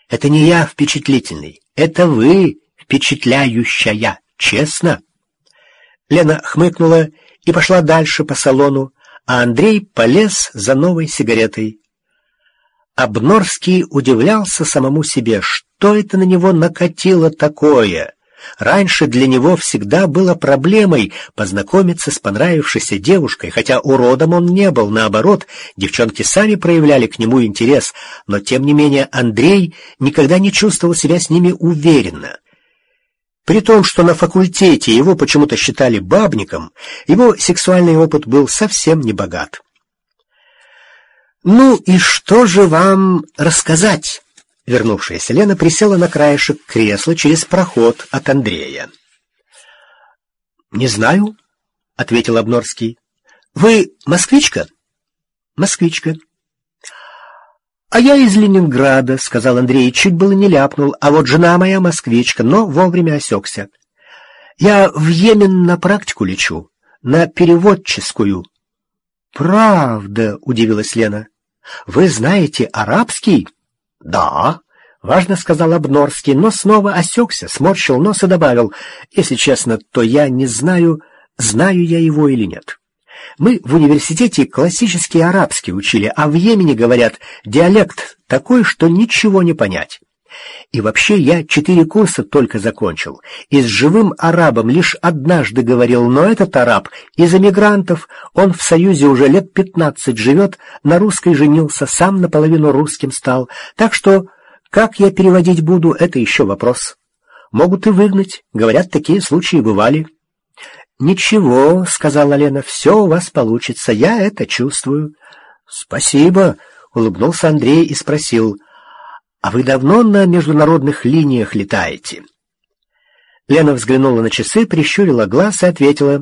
Это не я впечатлительный, это вы впечатляющая, честно. Лена хмыкнула и пошла дальше по салону, а Андрей полез за новой сигаретой. Обнорский удивлялся самому себе, что это на него накатило такое. Раньше для него всегда было проблемой познакомиться с понравившейся девушкой, хотя уродом он не был, наоборот, девчонки сами проявляли к нему интерес, но тем не менее Андрей никогда не чувствовал себя с ними уверенно. При том, что на факультете его почему-то считали бабником, его сексуальный опыт был совсем не богат. «Ну и что же вам рассказать?» Вернувшаяся Лена присела на краешек кресла через проход от Андрея. «Не знаю», — ответил Обнорский. «Вы москвичка?» «Москвичка». «А я из Ленинграда», — сказал Андрей, чуть было не ляпнул, «а вот жена моя москвичка», но вовремя осекся. «Я в Йемен на практику лечу, на переводческую». «Правда», — удивилась Лена. «Вы знаете арабский?» «Да», — важно сказал Обнорский, но снова осекся, сморщил нос и добавил: «Если честно, то я не знаю, знаю я его или нет. Мы в университете классический арабский учили, а в Йемене, говорят, диалект такой, что ничего не понять. И вообще я 4 курса только закончил, и с живым арабом лишь однажды говорил, но этот араб из эмигрантов, он в Союзе уже лет 15 живет, на русской женился, сам наполовину русским стал, так что как я переводить буду, это еще вопрос. Могут и выгнать, говорят, такие случаи бывали». «Ничего», — сказала Лена, — «все у вас получится, я это чувствую». «Спасибо», — улыбнулся Андрей и спросил: «А вы давно на международных линиях летаете?» Лена взглянула на часы, прищурила глаз и ответила: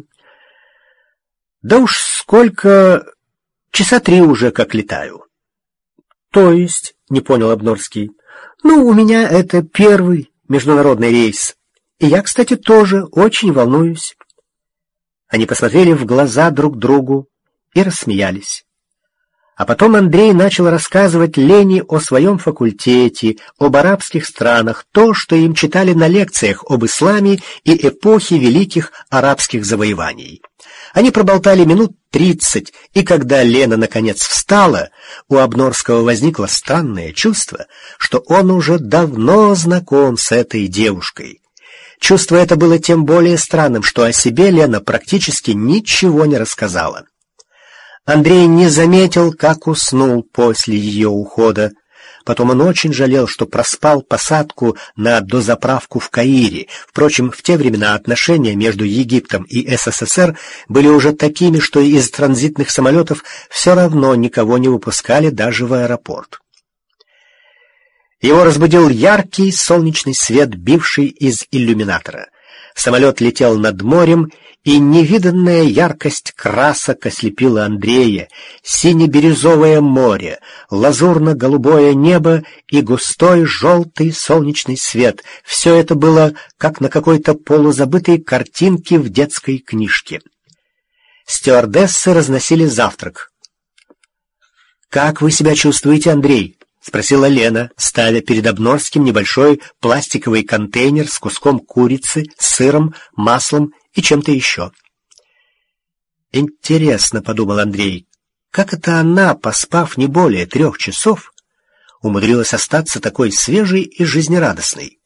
«Да уж сколько... часа 3 уже как летаю». «То есть?» — не понял Обнорский. «Ну, у меня это первый международный рейс. И я, кстати, тоже очень волнуюсь». Они посмотрели в глаза друг другу и рассмеялись. А потом Андрей начал рассказывать Лене о своем факультете, об арабских странах, то, что им читали на лекциях об исламе и эпохе великих арабских завоеваний. Они проболтали минут 30, и когда Лена наконец встала, у Обнорского возникло странное чувство, что он уже давно знаком с этой девушкой. Чувство это было тем более странным, что о себе Лена практически ничего не рассказала. Андрей не заметил, как уснул после ее ухода. Потом он очень жалел, что проспал посадку на дозаправку в Каире. Впрочем, в те времена отношения между Египтом и СССР были уже такими, что из транзитных самолетов все равно никого не выпускали даже в аэропорт. Его разбудил яркий солнечный свет, бивший из иллюминатора. Самолет летел над морем, и невиданная яркость красок ослепила Андрея. Сине-бирюзовое море, лазурно-голубое небо и густой желтый солнечный свет — все это было как на какой-то полузабытой картинке в детской книжке. Стюардессы разносили завтрак. «Как вы себя чувствуете, Андрей?» — спросила Лена, ставя перед Обнорским небольшой пластиковый контейнер с куском курицы, сыром, маслом и чем-то еще. «Интересно», — подумал Андрей, — «как это она, поспав не более 3 часов, умудрилась остаться такой свежей и жизнерадостной?»